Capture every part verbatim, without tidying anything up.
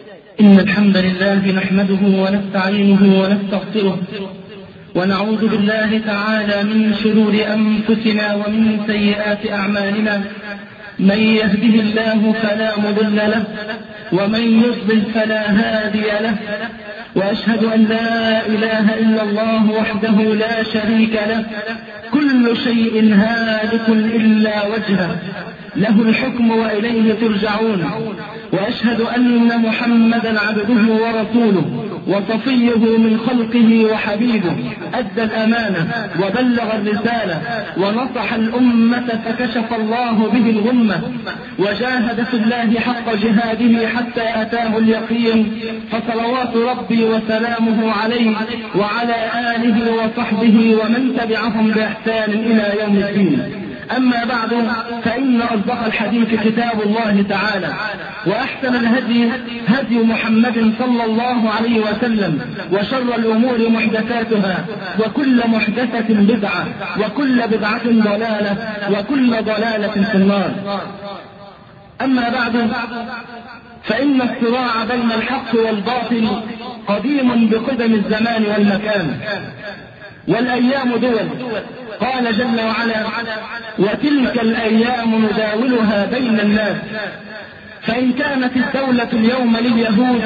إن الحمد لله نحمده ونستعينه ونستغفره ونعوذ بالله تعالى من شرور أنفسنا ومن سيئات أعمالنا. من يهده الله فلا مضل له ومن يضلل فلا هادي له، وأشهد أن لا إله إلا الله وحده لا شريك له، كل شيء هالك إلا وجهه، له الحكم وإليه ترجعون. وأشهد أن محمدا عبده ورسوله وصفيه من خلقه وحبيبه، أدى الأمانة وبلغ الرسالة ونصح الأمة فكشف الله به الغمة، وجاهد في الله حق جهاده حتى أتاه اليقين. فصلوات ربي وسلامه عليه وعلى آله وصحبه ومن تبعهم بإحسان إلى يوم الدين. أما بعد، فإن أصدق الحديث كتاب الله تعالى، وأحسن الهدي هدي محمد صلى الله عليه وسلم، وشر الأمور محدثاتها، وكل محدثة بدعة، وكل بدعة ضلالة، وكل ضلالة في النار. أما بعد، فإن الصراع بين الحق والباطل قديم بقدم الزمان والمكان، والأيام دول. قال جل وعلا: وتلك الأيام نداولها بين الناس. فإن كانت الدولة اليوم لليهود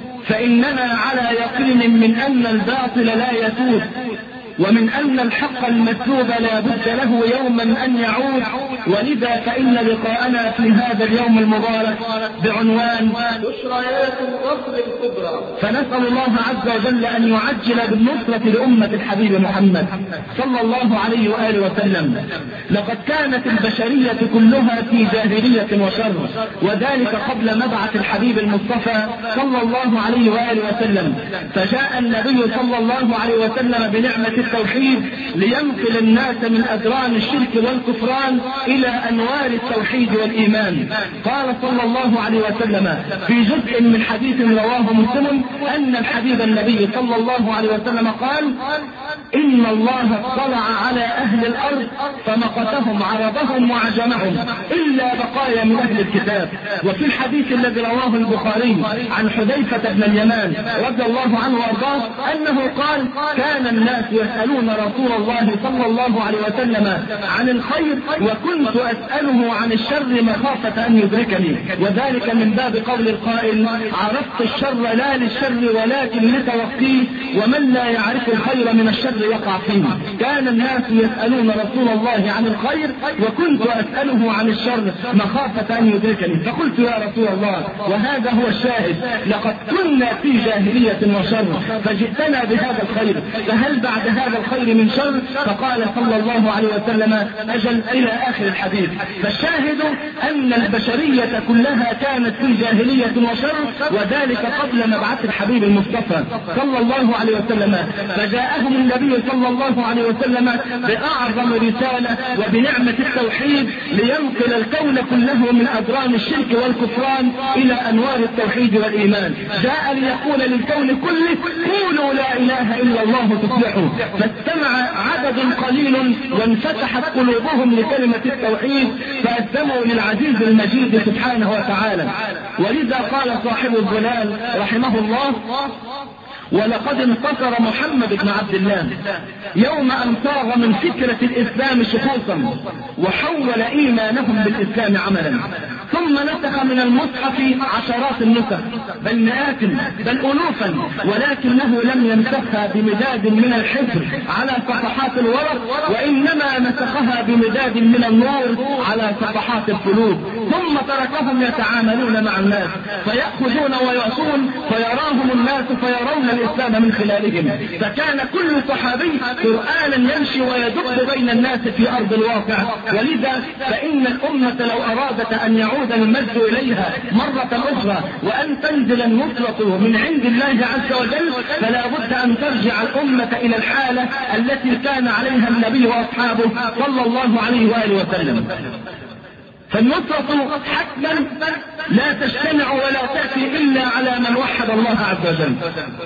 فإننا على يقين من أن الباطل لا يسود، ومن أن الحق المسلوب لا بد له يوما أن يعود. ولذا فإن لقاءنا في هذا اليوم المبارك بعنوان بشريات النصر الكبرى، فنسأل الله عز وجل أن يعجل بالنصرة لأمة الحبيب محمد صلى الله عليه وآله وسلم. لقد كانت البشرية كلها في جاهلية وشر، وذلك قبل مبعث الحبيب المصطفى صلى الله عليه وآله وسلم. فجاء النبي صلى الله عليه وسلم بنعمة التوحيد لينقل الناس من أدران الشرك والكفران إلى أنوار التوحيد والإيمان. قال صلى الله عليه وسلم في جزء من حديث رواه مسلم أن الحبيب النبي صلى الله عليه وسلم قال: إن الله اطلع على أهل الأرض فمقتهم عربهم وعجمهم إلا بقايا من أهل الكتاب. وفي الحديث الذي رواه البخاري عن حذيفة بن اليمان رضي الله عنه وارضاه أنه قال: كان الناس يسألون رسول الله صلى الله عليه وسلم عن الخير وكنت أسأله عن الشر مخافة أن يدركني، وذلك من باب قول القائل: عرفت الشر لا للشر ولكن لتوقيه، ومن لا يعرف الخير من الشر يقع فيه. كان الناس يسألون رسول الله عن الخير وكنت أسأله عن الشر مخافة أن يدركني. فقلت: يا رسول الله، وهذا هو الشاهد، لقد كنا في جاهلية وشر فجئتنا بهذا الخير، فهل بعد هذا الخير من شر؟ فقال صلى الله عليه وسلم: أجل، إلى آخر الحديث. فالشاهد أن البشرية كلها كانت في جاهلية وشر، وذلك قبل مبعث الحبيب المصطفى صلى الله عليه وسلم. فجاءهم النبي صلى الله عليه وسلم بأعظم رسالة وبنعمة التوحيد لينقل الكون كله من أدران الشرك والكفران إلى أنوار التوحيد والإيمان. جاء ليقول للكون كله: قولوا لا إله إلا الله تفلحوا. فاستمع عدد قليل وانفتحت قلوبهم لكلمة التوحيد فأسلموا للعزيز المجيد سبحانه وتعالى. ولذا قال صاحب الظلال رحمه الله: ولقد انتصر محمد بن عبد الله يوم أن صاغ من فكرة الإسلام شخوصا وحول إيمانهم بالإسلام عملا، ثم نسخ من المصحف عشرات النسخ، بل مئات بل ألوفا، ولكنه لم ينسخها بمداد من الحبر على صفحات الورق، وإنما نسخها بمداد من النور على صفحات القلوب. ثم تركهم يتعاملون مع الناس فيأخذون ويعطون، فيراهم الناس فيرون الإسلام من خلالهم. فكان كل صحابي قرآنا يمشي ويدب بين الناس في أرض الواقع. ولذا فإن الأمة لو أرادت أن يعود المجد إليها مرة أخرى وأن تنزل النصرة من عند الله عز وجل، فلا بد أن ترجع الأمة إلى الحالة التي كان عليها النبي وأصحابه صلى الله عليه وآله وسلم. فالنصرة حتما لا تجتمع ولا تأتي إلا على من وحد إلا الله عز وجل،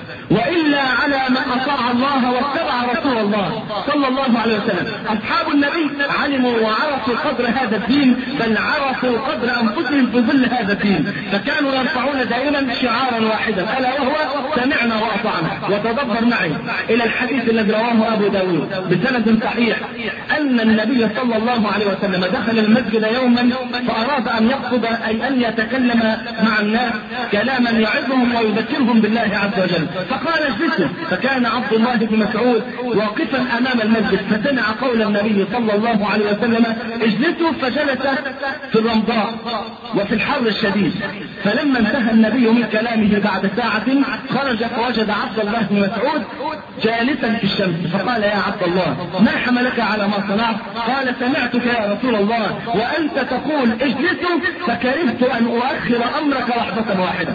وإلا على من أطاع الله واتبع رسول الله صلى الله عليه وسلم. أصحاب النبي علموا وعرفوا قدر هذا الدين، بل عرفوا قدر أنفسهم في ظل هذا الدين، فكانوا يرفعون دائما شعارا واحدا ألا وهو سمعنا وأطعنا. وتدبر معي إلى الحديث الذي رواه أبو داود بسند صحيح أن النبي صلى الله عليه وسلم دخل المسجد يوما فأراد أن يقصد أي أن يتكلم مع الناس كلاما يعظهم ويذكرهم بالله عز وجل، فقال اجلسوا. فكان عبد الله بن مسعود واقفا أمام المسجد فسمع قول النبي صلى الله عليه وسلم اجلسوا، فجلس في الرمضاء وفي الحر الشديد. فلما انتهى النبي من كلامه بعد ساعة خرج فوجد عبد الله بن مسعود جالسا في الشمس، فقال يا عبد الله ما حملك على ما صنعت؟ قال سمعتك يا رسول الله وأنت تقول اجلسوا فكرهت أن أؤخر أمرك لحظة واحدة.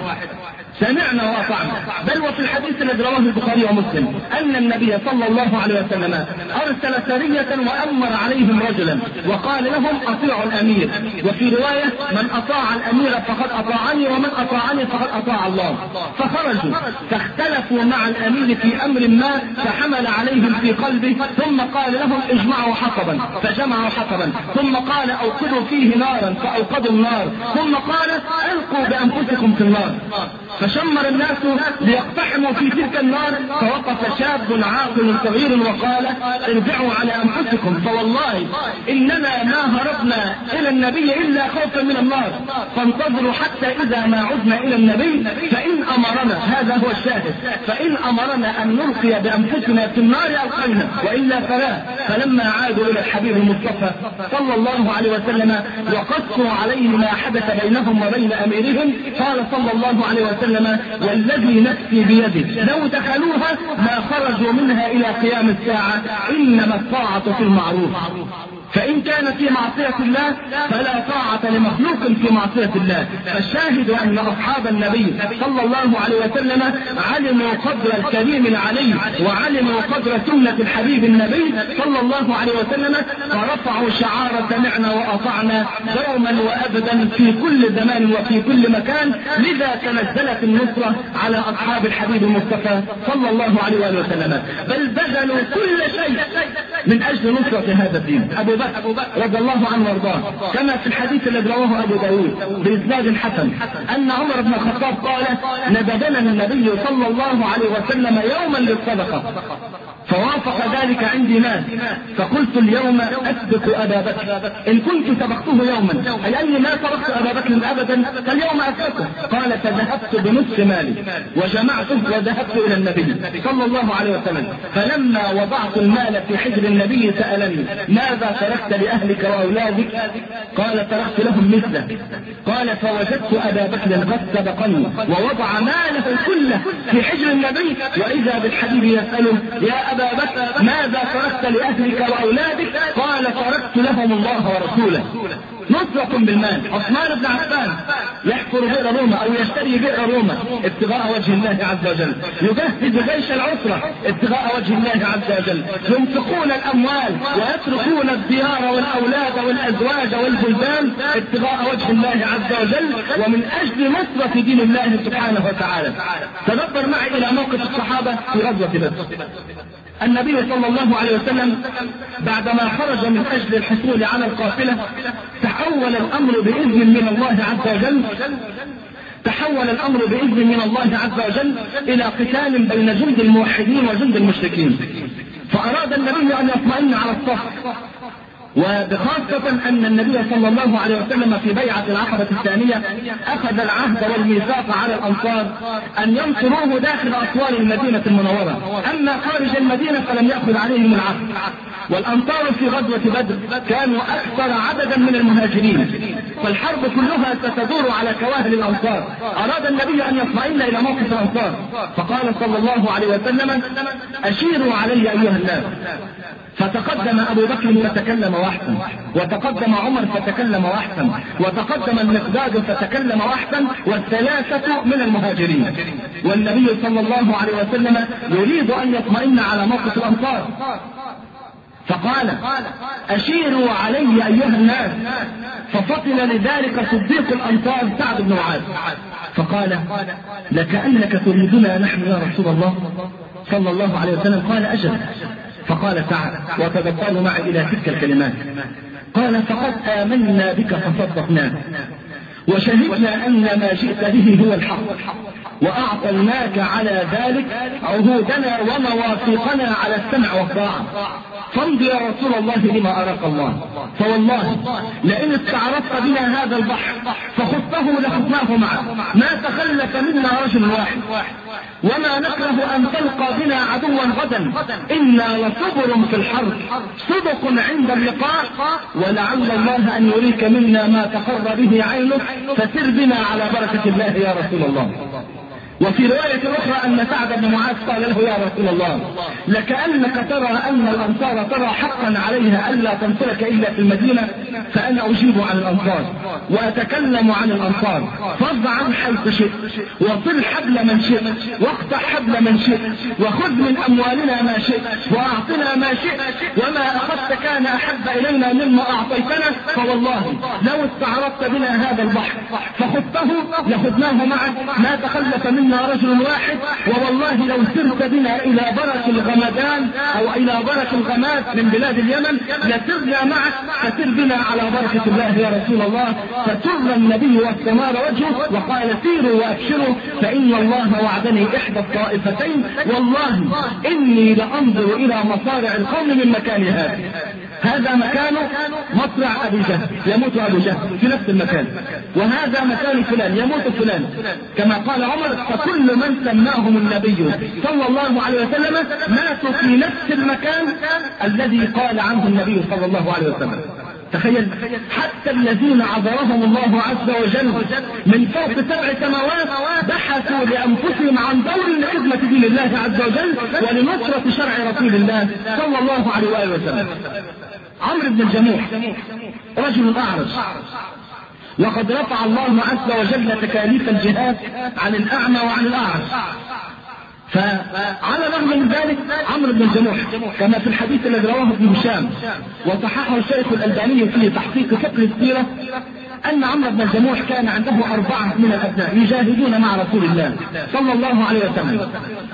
سمعنا وأطعنا. بل وفي الحديث الذي رواه البخاري ومسلم أن النبي صلى الله عليه وسلم أرسل سرية وأمر عليهم رجلا وقال لهم أطيعوا الأمير، وفي رواية من أطاع الأمير فقد أطاعني ومن أطاعني فقد أطاع الله. فخرجوا فاختلفوا مع الأمير في أمر ما فحمل عليهم في قلبه، ثم قال لهم اجمعوا حطبا فجمعوا حطبا، ثم قال أوقدوا فيه نارا فأوقدوا النار، ثم قال ألقوا بأنفسكم في النار. فشمر الناس ليقتحموا في تلك النار، فوقف شاب عاقل صغير وقال ارجعوا على أنفسكم، فوالله إننا ما هربنا إلى النبي إلا خوفا من النار، فانتظروا حتى إذا ما عدنا إلى النبي فإن أمرنا، هذا هو الشاهد، فإن أمرنا أن نلقي بأنفسنا في النار ألقينا وإلا فلا. فلما عادوا إلى الحبيب المصطفى صلى الله عليه وسلم وقصوا عليه ما حدث بينهم وبين أميرهم قال صلى الله عليه وسلم والذي نفسي بيده لو دخلوها ما خرجوا منها إلى قيام الساعة، إنما الطاعة في المعروف، فإن كان في معصية الله فلا طاعة لمخلوق في معصية الله. فالشاهد أن أصحاب النبي صلى الله عليه وسلم علموا قدر الكريم العلي وعلموا قدر سنة الحبيب النبي صلى الله عليه وسلم، فرفعوا شعار سمعنا وأطعنا دوما وأبدا في كل زمان وفي كل مكان. لذا تنزلت النصرة على أصحاب الحبيب المصطفى صلى الله عليه وسلم، بل بذلوا كل شيء من أجل نصرة هذا الدين. أبو بكر رضي الله عنه وارضاه كما في الحديث الذي رواه أبو داود بإسناد حسن أن عمر بن الخطاب قال ندبنا النبي صلى الله عليه وسلم يوما للصدقة فوافق ذلك عندي مال، فقلت اليوم أسبق أبا بكر إن كنت سبقته يوما، أي أني ما سبقت أبا بكر أبدا فاليوم أسبقه. قال فذهبت بنصف مالي وجمعته وذهبت إلى النبي صلى الله عليه وسلم، فلما وضعت المال في حجر النبي سألني ماذا تركت لأهلك وأولادك؟ قال تركت لهم مثله. قال فوجدت أبا بكر قد سبقني ووضع ماله كله في حجر النبي، وإذا بالحبيب يسأله يا أبا بكر ماذا تركت لأهلك وأولادك؟ قال تركت لهم الله ورسوله. نصرة بالمال. عثمان بن عفان يحفر بئر روما أو يشتري بئر روما ابتغاء وجه الله عز وجل، يجهز جيش العسرة ابتغاء وجه الله عز وجل، ينفقون الأموال ويتركون الديار والأولاد والأزواج والبلدان ابتغاء وجه الله عز وجل ومن أجل نصرة دين الله سبحانه وتعالى. تدبر معي إلى موقف الصحابة في غزوة بدر. النبي صلى الله عليه وسلم بعدما خرج من أجل الحصول على القافلة تحول الأمر بإذن من الله عز وجل تحول الأمر بإذن من الله عز وجل إلى قتال بين جند الموحدين وجند المشركين، فأراد النبي أن يطمئن على الصف، وبخاصة أن النبي صلى الله عليه وسلم في بيعة العقبة الثانية أخذ العهد والميثاق على الأنصار أن ينصروه داخل أسوار المدينة المنورة، أما خارج المدينة فلم يأخذ عليهم العهد. والأنصار في غزوة بدر كانوا أكثر عددا من المهاجرين، فالحرب كلها ستدور على كواهل الأنصار. أراد النبي أن يطمئن إلى موقف الأنصار فقال صلى الله عليه وسلم أشيروا علي أيها الناس، فتقدم أبو بكر فتكلم واحسن، وتقدم عمر فتكلم واحسن، وتقدم المقداد فتكلم واحسن، والثلاثة من المهاجرين. والنبي صلى الله عليه وسلم يريد أن يطمئن على موقف الأنصار فقال أشيروا علي أيها الناس، ففطن لذلك صديق الأنصار سعد بن معاذ فقال لكأنك تريدنا نحن يا رسول الله صلى الله عليه وسلم؟ قال أجل. فقال تعال وتدبروا معي إلى تلك الكلمات. قال فقد آمنا بك فصدقناك وشهدنا أن ما جئت به هو الحق وأعطيناك على ذلك عهودنا ومواثيقنا على السمع والطاعة، فامض يا رسول الله لما أراك الله، فوالله لئن استعرضت بنا هذا البحر فخذته لخذناه معه، ما تخلف منا رجل واحد، وما نكره أن تلقى بنا عدوا غدا، إنا لصبر في الحرب صدق عند اللقاء، ولعل الله أن يريك منا ما تقر به عينك، فسر بنا على بركة الله يا رسول الله. وفي رواية أخرى أن سعد بن معاذ قال له يا رسول الله لكأنك ترى أن الأنصار ترى حقا عليها ألا تنصرك إلا في المدينة، فأنا أجيب عن الأنصار وأتكلم عن الأنصار، فاضع عن حيث شئت وصل حبل من شئت واقطع حبل من شئت وخذ من أموالنا ما شئت وأعطنا ما شئت، وما أخذت كان أحب إلينا مما أعطيتنا، فوالله لو استعرضت بنا هذا البحر فخذته لخذناه معك، ما تخلف منا رجل واحد، ووالله لو سرت بنا إلى برك الغمدان أو إلى برك الغماد من بلاد اليمن لسرنا معك، فسر بنا على بركة الله يا رسول الله. فسر النبي واستنار وجهه وقال سيروا وأبشروا فإن الله وعدني إحدى الطائفتين، والله إني لأنظر إلى مصارع القوم من مكان هذا. هذا مكان مصرع أبي جهل يموت أبو جهل في نفس المكان، وهذا مكان فلان يموت فلان، كما قال عمر فكل من سماهم النبي صلى الله عليه وسلم ماتوا في نفس المكان الذي قال عنه النبي صلى الله عليه وسلم. تخيل حتى الذين عذرهم الله عز وجل من فوق سبع سماوات بحثوا لأنفسهم عن دور لخدمة دين الله عز وجل ولنصرة شرع رسول الله صلى الله عليه وآله وسلم. عمرو بن الجموح رجل أعرج، وقد رفع الله عز وجل تكاليف الجهاد عن الأعمى وعن الأعرج، فعلى الرغم من ذلك عمرو بن الجموح كما في الحديث الذي رواه ابن هشام وصححه الشيخ الألباني في تحقيق فقه السيرة أن عمرو بن الجموح كان عنده أربعة من الأبناء يجاهدون مع رسول الله صلى الله عليه وسلم،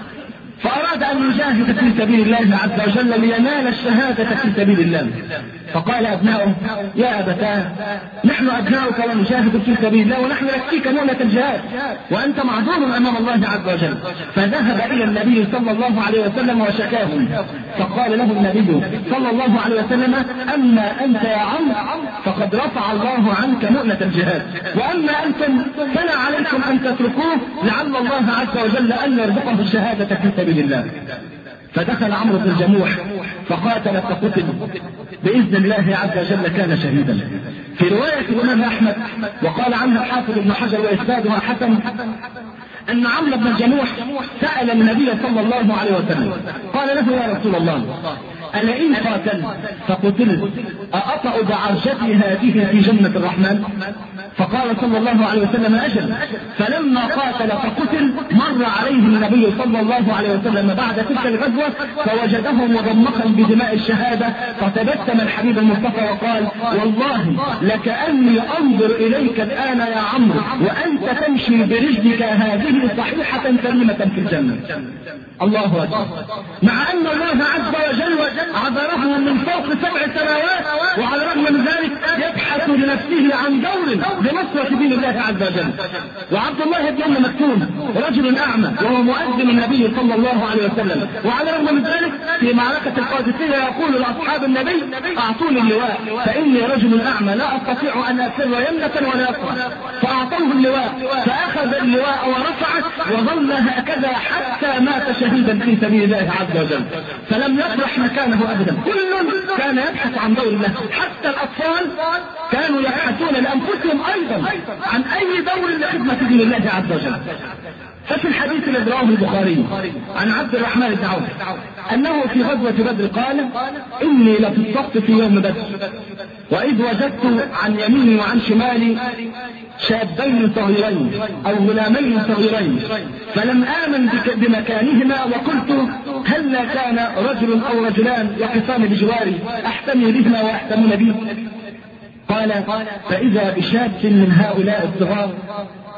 فأراد أن يجاهد في سبيل الله عز وجل لينال الشهادة في سبيل الله، فقال أبناؤه يا أبتاه نحن أبناؤك ونجاهد في سبيل الله ونحن نكفيك مؤنة الجهاد وأنت معذور أمام الله عز وجل. فذهب إلى النبي صلى الله عليه وسلم وشكاه، فقال له النبي صلى الله عليه وسلم أما أنت يا عم فقد رفع الله عنك مؤنة الجهاد، وأما أنتم فلا عليكم أن تتركوه لعل الله عز وجل أن يرزقه الشهادة في سبيل الله. فدخل عمرو بن الجموح فقاتل فقتل بإذن الله عز وجل كان شهيدا. في رواية الإمام أحمد وقال عنها الحافظ ابن حجر وإسنادها حسن أن عمرو بن الجموح سأل النبي صلى الله عليه وسلم قال له يا رسول الله ألئن قاتل فقتل أأطأ بعرجتي هذه في جنة الرحمن؟ فقال صلى الله عليه وسلم أجل. فلما قاتل فقتل مر عليه النبي صلى الله عليه وسلم بعد تلك الغزوة فوجده مضمخا بدماء الشهادة، فتبسم الحبيب المصطفى وقال والله لكأني أنظر إليك الآن يا عمرو وأنت تمشي برجلك هذه صحيحة سليمة في الجنة. الله أكبر. مع أن الله عز وجل عذره من فوق سبع سماوات، وعلى الرغم من ذلك يبحث لنفسه عن دور لنصرة دين الله عز وجل. وعبد الله بن أم مكتوم رجل أعمى وهو مؤذن النبي صلى الله عليه وسلم، وعلى الرغم من ذلك في معركة القادسية يقول لأصحاب النبي أعطوني اللواء فإني رجل أعمى لا أستطيع أن أسر يمنة ولا يسرى، فأعطوه اللواء فأخذ اللواء ورفعه وظل هكذا حتى مات شهيدا في سبيل الله عز وجل، فلم يفرح مكانه أبدا. كل كان يبحث عن دور الله، حتى الأطفال كانوا يبحثون لأنفسهم أيضا عن أي دور لخدمة دين الله عز وجل. ففي الحديث الذي رواه البخاري عن عبد الرحمن بن عوف أنه في غزوة بدر قال إني لفي الصف في يوم بدر وإذ وجدت عن يميني وعن شمالي شابين صغيرين أو غلامين صغيرين، فلم آمن بمكانهما وقلت هل كان رجل أو رجلان يقفان بجواري أحتمي بهما ويحتمون بي؟ قال فإذا بشاب من هؤلاء الصغار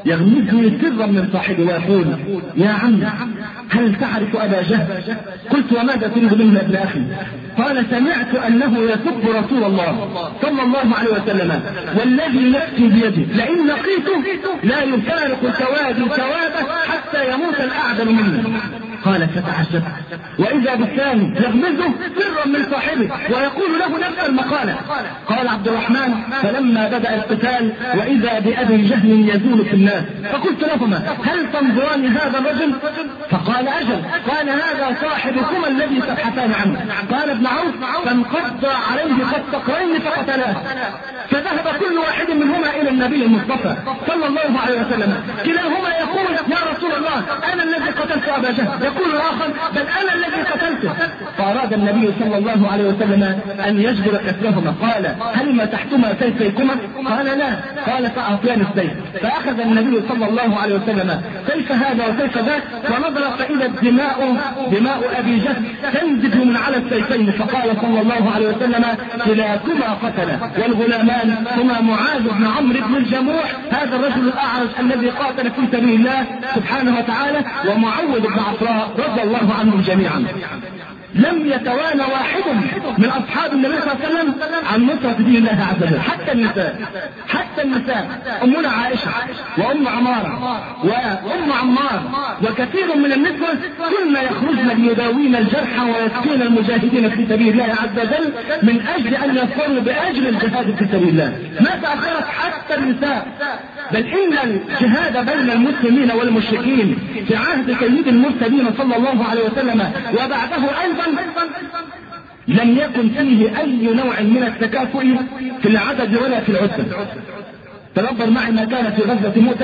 يغمزني سرا من صاحبي ويقول: يا عم هل تعرف أبا جهل؟ قلت: وماذا تريد منه ابن أخي؟ قال: سمعت أنه يسب رسول الله صلى الله عليه وسلم، والذي نفسي بيده لئن لقيته لا يفارق سوادي سواده حتى يموت الأعدل منه. قال: فتعجبت، وإذا بالثاني يغمزه سرا من صاحبه ويقول له نفس المقالة. قال عبد الرحمن: فلما بدأ القتال وإذا بأبي جهل يزول في الناس، فقلت لهما: هل تنظران هذا الرجل؟ فقال: أجل. قال: هذا صاحبكما الذي تبحثان عنه. قال ابن عوف: فانقض عليه قطقين فقتلاه. فذهب كل واحد منهما إلى النبي المصطفى صلى الله عليه وسلم، كلاهما يقول: يا رسول الله أنا الذي قتلت أبا جهل. يقول الآخر: بل أنا الذي قتلته. فأراد النبي صلى الله عليه وسلم أن يجبر كتلهما. قال: هل مسحتما سيفيكما؟ قال: لا. قال: فأعطيان السيف. فأخذ النبي صلى الله عليه وسلم سيف هذا وسيف ذاك، ونظر فإذا الدماء دماء أبي جهل تنزف من على السيفين. فقال صلى الله عليه وسلم: كلاكما قتل، والغلامان هما معاذ بن عمرو بن الجموح، هذا الرجل الأعرج الذي قاتل في سبيل الله سبحانه وتعالى، ومعوذ بن عفراء رضي الله عنهم جميعا. لم يتوانى واحد من أصحاب النبي صلى الله عليه وسلم عن نصرة دين الله عز وجل، حتى النساء حتى النساء أمنا عائشة وأم عمارة وأم عمار وكثير من النسوة كنا يخرجن ليداوين الجرحى ويسقين المجاهدين في سبيل الله عز وجل من أجل أن يصلوا بأجل الجهاد في سبيل الله. ما تأخرت حتى النساء، بل إن الجهاد بين المسلمين والمشركين في عهد سيد المرسلين صلى الله عليه وسلم وبعده أيضا لم يكن فيه أي نوع من التكافؤ في العدد ولا في العدة. تدبر معي ما كان في غزوة مؤتة.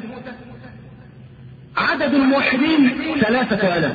عدد الموحدين ثلاثة آلاف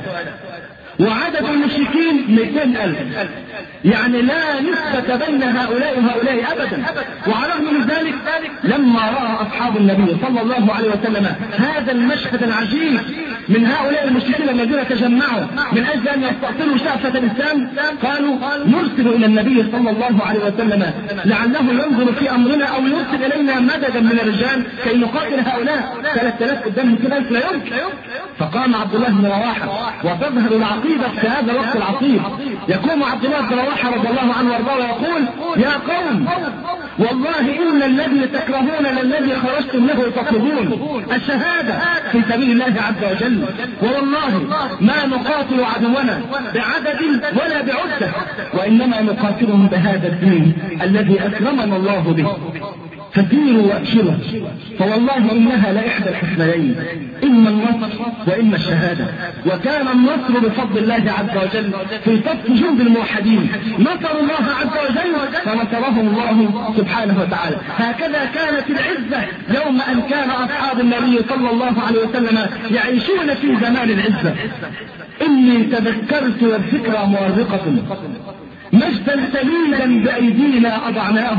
وعدد المشركين مئتين ألف، يعني لا نسبة بين هؤلاء وهؤلاء أبدا. وعلى الرغم من ذلك لما رأى أصحاب النبي صلى الله عليه وسلم هذا المشهد العجيب من هؤلاء المشركين الذين تجمعوا من أجل أن يستأصلوا شأفة الإسلام، قالوا: نرسل إلى النبي صلى الله عليه وسلم لعله ينظر في أمرنا أو يرسل إلينا مددا من الرجال كي نقاتل هؤلاء. ثلاثة آلاف قدام كده لا يمكن. فقام عبد الله بن رواحة، وتظهر العقيدة في هذا الوقت العصيب. يقوم عبد الله بن رواحة رضي الله عنه وارضاه ويقول: يا قوم والله إن الذي تكرهون للذي خرجتم له تطلبون الشهادة في سبيل الله عز وجل، والله ما نقاتل عدونا بعدد ولا بعدة، وإنما نقاتلهم بهذا الدين الذي أكرمنا الله به. فسيروا وأبشروا، فوالله إنها لإحدى الحسنيين، إما النصر وإما الشهادة. وكان النصر بفضل الله عز وجل في صف جند الموحدين، نصروا الله عز وجل فنصرهم الله سبحانه وتعالى. هكذا كانت العزة يوم أن كان أصحاب النبي صلى الله عليه وسلم يعيشون في زمان العزة. إني تذكرت والذكرى مورقة مجدا سليلا بأيدينا أضعناه،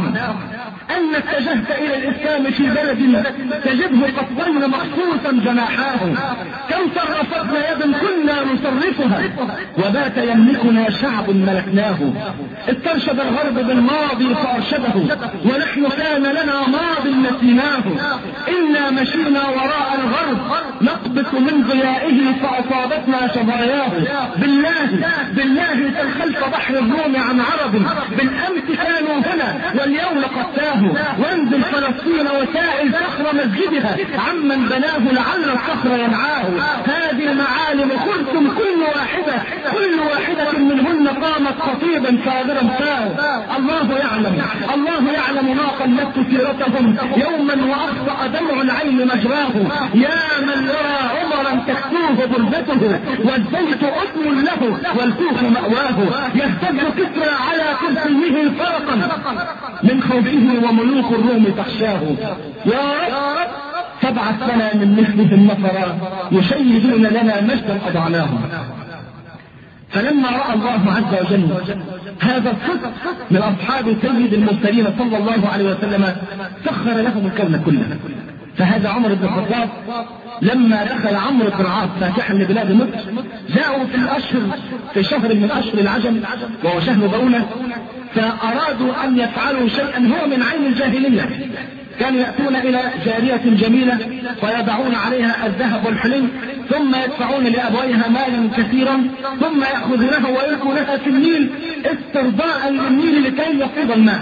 أن اتجهت إلى الإسلام في بلد تجده قصرين مخصوصا جناحاه، كم صرفتنا يدا كنا نصرفها، وبات يملكنا شعب ملكناه. استرشد الغرب بالماضي فأرشده، ونحن كان لنا ماض نسيناه. إنا مشينا وراء الغرب نقبس من ضيائه فأصابتنا شظاياه. بالله بالله خلف بحر الروم عن عرب، بالأمس كانوا هنا واليوم قتاه. وانزل فلسطين وسائل صخر مسجدها عمن بناه لعل الصخر ينعاه. هذه المعالم خلتم كل واحدة كل واحدة منهن قامت خطيبا صادرا فاه. الله يعلم الله يعلم ما قلدت سيرتهم يوما وأخطأ دمع العين مجراه. يا من يرى عمرا تكتوه برزته والزيت أثم له والكوف مأواه. يهتز كسرى على كرسيه فرقا من خوفه وملوك الروم تخشاه. يا رب فابعث لنا من مثلهم نفرا يشيدون لنا مجدا أضعناه. فلما رأى الله عز وجل هذا الصدق من أصحاب سيد المرسلين صلى الله عليه وسلم سخر لهم الكون كله. فهذا عمر بن الخطاب لما دخل عمرو بن العاص فاتحا لبلاد مصر، جاءوا في الأشهر في شهر من أشهر العجم وهو شهر بونة، فأرادوا أن يفعلوا شيئا هو من عين الجاهلية، كانوا يأتون إلى جارية جميلة فيضعون عليها الذهب والحلي ثم يدفعون لأبويها مالا كثيرا ثم يأخذونها ويلقونها في النيل استرضاء للنيل لكي يفيض الماء.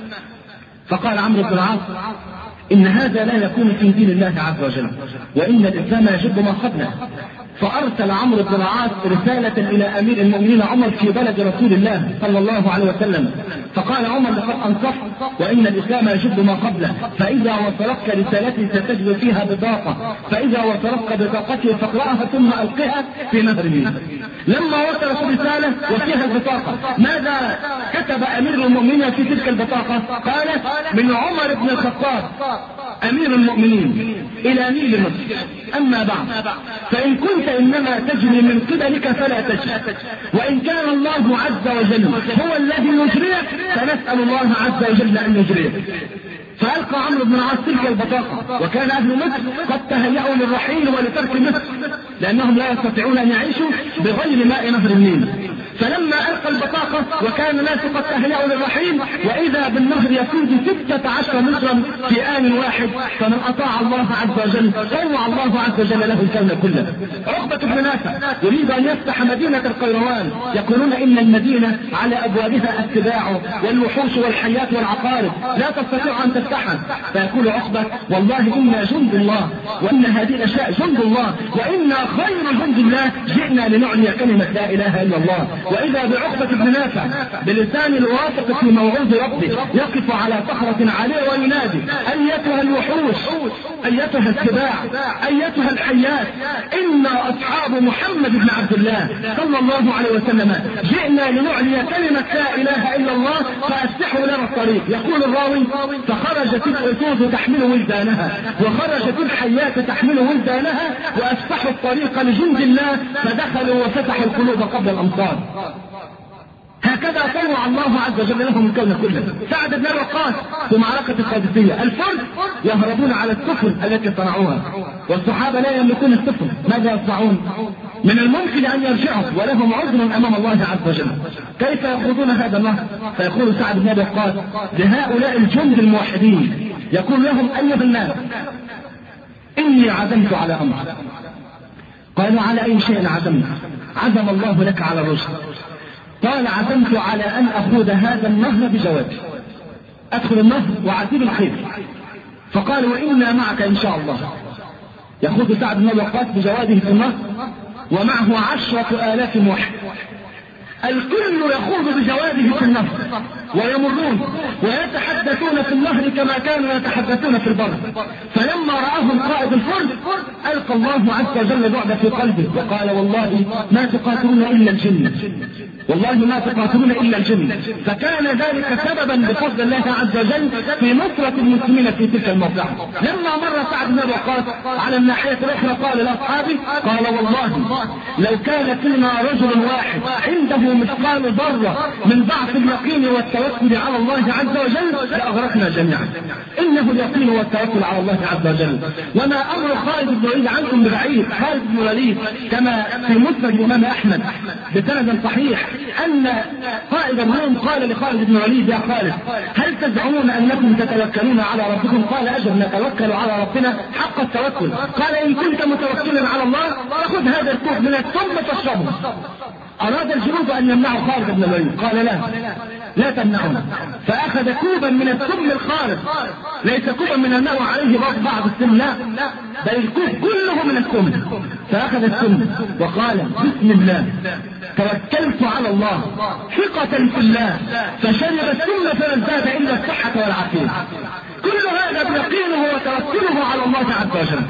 فقال عمرو بن العاص إن هذا لا يكون في دين الله عز وجل، وإن الإسلام يجب ما قبله. فأرسل عمرو بن العاص رسالة إلى أمير المؤمنين عمر في بلد رسول الله صلى الله عليه وسلم، فقال عمر لقد أنصفت وإن الإسلام يجب ما قبله، فإذا وصلتك رسالتي ستجد فيها بطاقة، فإذا وصلتك بطاقتي فاقرأها ثم ألقها في نهر النيل. لما وصلت الرسالة وفيها البطاقة ماذا كتب أمير المؤمنين في تلك البطاقة؟ قال من عمر بن الخطاب أمير المؤمنين إلى نيل مصر، أما بعد فإن كنت إنما تجري من قبلك فلا تجري، وإن كان الله عز وجل هو الذي يجريك فنسأل الله عز وجل أن يجريك. فألقى عمرو بن العاص تلك البطاقة، وكان أهل مصر قد تهيأوا للرحيل ولترك مصر لأنهم لا يستطيعون أن يعيشوا بغير ماء نهر النيل. فلما ألقى البطاقة وكان الناس قد تهيأوا للرحيل وإذا بالنهر يفيض ستة عشر مترا في آن واحد، فمن أطاع الله عز وجل طوع الله عز وجل له الكون كله. عقبة بن نافع يريد أن يفتح مدينة القيروان، يقولون إن المدينة على أبوابها السباع والوحوش والحيات والعقارب لا تستطيع أن تفتحها، فيقول عقبة والله إنا جند الله وإن هذه الأشياء جند الله وإنا خير جند الله جئنا لنعلي كلمة لا إله إلا الله. وإذا بعقبة بن نافع بلسان الواثق في موعود ربه يقف على صخرة عالية وينادي أيتها الوحوش أيتها السباع أيتها الحيات إنا أصحاب محمد بن عبد الله صلى الله عليه وسلم جئنا لنعلي كلمة لا إله إلا الله فأفتحوا لنا الطريق. يقول الراوي فخرجت الأسود تحمل ولدانها وخرجت الحيات تحمل ولدانها وأفتحوا الطريق لجند الله فدخلوا وفتحوا القلوب قبل الأمطار. هكذا طوع الله عز وجل لهم الكون كله. سعد بن وقاص في معركة القادسية الفرس يهربون على السفن التي صنعوها والصحابة لا يملكون السفن، ماذا يصنعون؟ من الممكن أن يرجعوا ولهم عذر أمام الله عز وجل، كيف يخوضون هذا النهر؟ فيقول سعد بن وقاص لهؤلاء الجند الموحدين يقول لهم أيها الناس إني عزمت على أمر. قالوا على أي شيء عزمت؟ عزم الله لك على الرشد. قال عزمت على أن أخوض هذا النهر بجوادي، أدخل النهر وأعتب الخير. فقال وإنا معك إن شاء الله. يخوض سعد بن وقاص بجواده في النهر ومعه عشرة آلاف موحد، الكل يخوض بجواده في النهر ويمرون ويتحدثون في النهر كما كانوا يتحدثون في البر. فلما رآهم قائد الفرس ألقى الله عز وجل الرعب في قلبه وقال والله ما تقاتلون إلا الجن، والله ما تقاتلون إلا الجن. فكان ذلك سببا بفضل الله عز وجل في نصرة المسلمين في تلك الموقعة. لما مر سعد بن وقاص على الناحية الأخرى قال لأصحابه قال والله لو كان فينا رجل واحد عنده مثقال ذرة من ضعف اليقين والتوكل على الله عز وجل لأغرقنا جميعا. إنه اليقين والتوكل على الله عز وجل. وما أمر خالد بن الوليد عنكم ببعيد. خالد بن الوليد كما في مسند الإمام أحمد بسند صحيح أن قائد الروم قال لخالد بن الوليد يا خالد هل تزعمون أنكم تتوكلون على ربكم؟ قال أجل نتوكل على ربنا حق التوكل. قال إن كنت متوكلا على الله فخذ هذا الكوب من الثم تشربه. أراد الجنود أن يمنعوا خالد بن الوليد قال لا لا تمنعون. فأخذ كوبا من السم الخالد، ليس كوبا من الماء عليه بعض السم، لا بل الكوب كله من السم. فأخذ السم وقال بسم الله توكلت على الله ثقة في الله، فشرب السم فلم زاد إلا الصحة والعافية. كل هذا بيقينه وتوكله على الله عز وجل.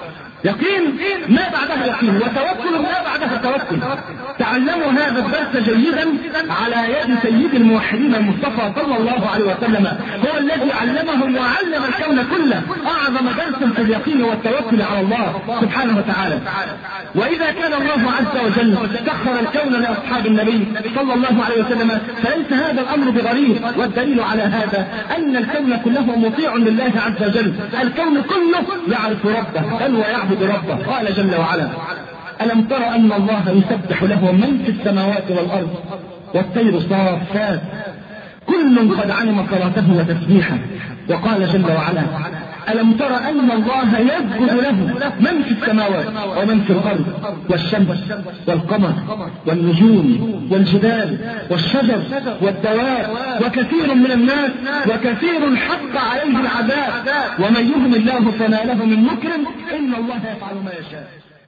يقين ما بعده يقين وتوكل ما بعده توكل. تعلموا هذا الدرس جيدا على يد سيد الموحدين المصطفى صلى الله عليه وسلم، هو الذي علمهم وعلم الكون كله أعظم درس في اليقين والتوكل على الله سبحانه وتعالى. وإذا كان الله عز وجل سخر الكون لأصحاب النبي صلى الله عليه وسلم فليس هذا الأمر بغريب. والدليل على هذا أن الكون كله مطيع لله عز وجل، الكون كله يعرف ربه بل ويعبد ربه. قال جل وعلا ألم تر أن الله يسبح له من في السماوات والأرض والطير صافات كل قد علم صلاته وتسبيحه. وقال جل وعلا: ألم تر أن الله يسجد له من في السماوات ومن في الأرض والشمس والقمر والنجوم والجبال والشجر والدواب وكثير من الناس وكثير حق عليه العذاب ومن يهن الله فما له من مكرم إن الله يفعل ما يشاء.